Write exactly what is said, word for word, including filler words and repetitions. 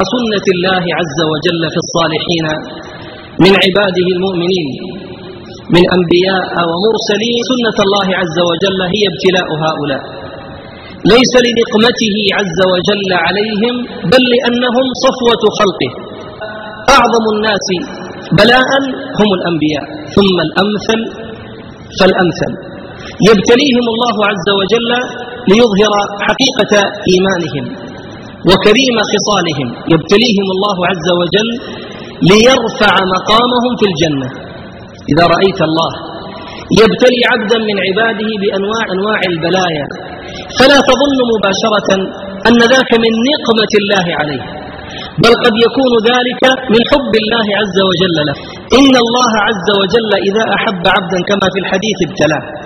وسنة الله عز وجل في الصالحين من عباده المؤمنين من أنبياء ومرسلين. سنة الله عز وجل هي ابتلاء هؤلاء، ليس لنقمته عز وجل عليهم، بل لأنهم صفوة خلقه. أعظم الناس بلاء هم الأنبياء، ثم الأمثل فالأمثل. يبتليهم الله عز وجل ليظهر حقيقة إيمانهم وكريم خصالهم، يبتليهم الله عز وجل ليرفع مقامهم في الجنة. إذا رأيت الله يبتلي عبدا من عباده بأنواع أنواع البلايا فلا تظن مباشرة أن ذاك من نقمة الله عليه، بل قد يكون ذلك من حب الله عز وجل له. إن الله عز وجل إذا أحب عبدا كما في الحديث ابتلاه،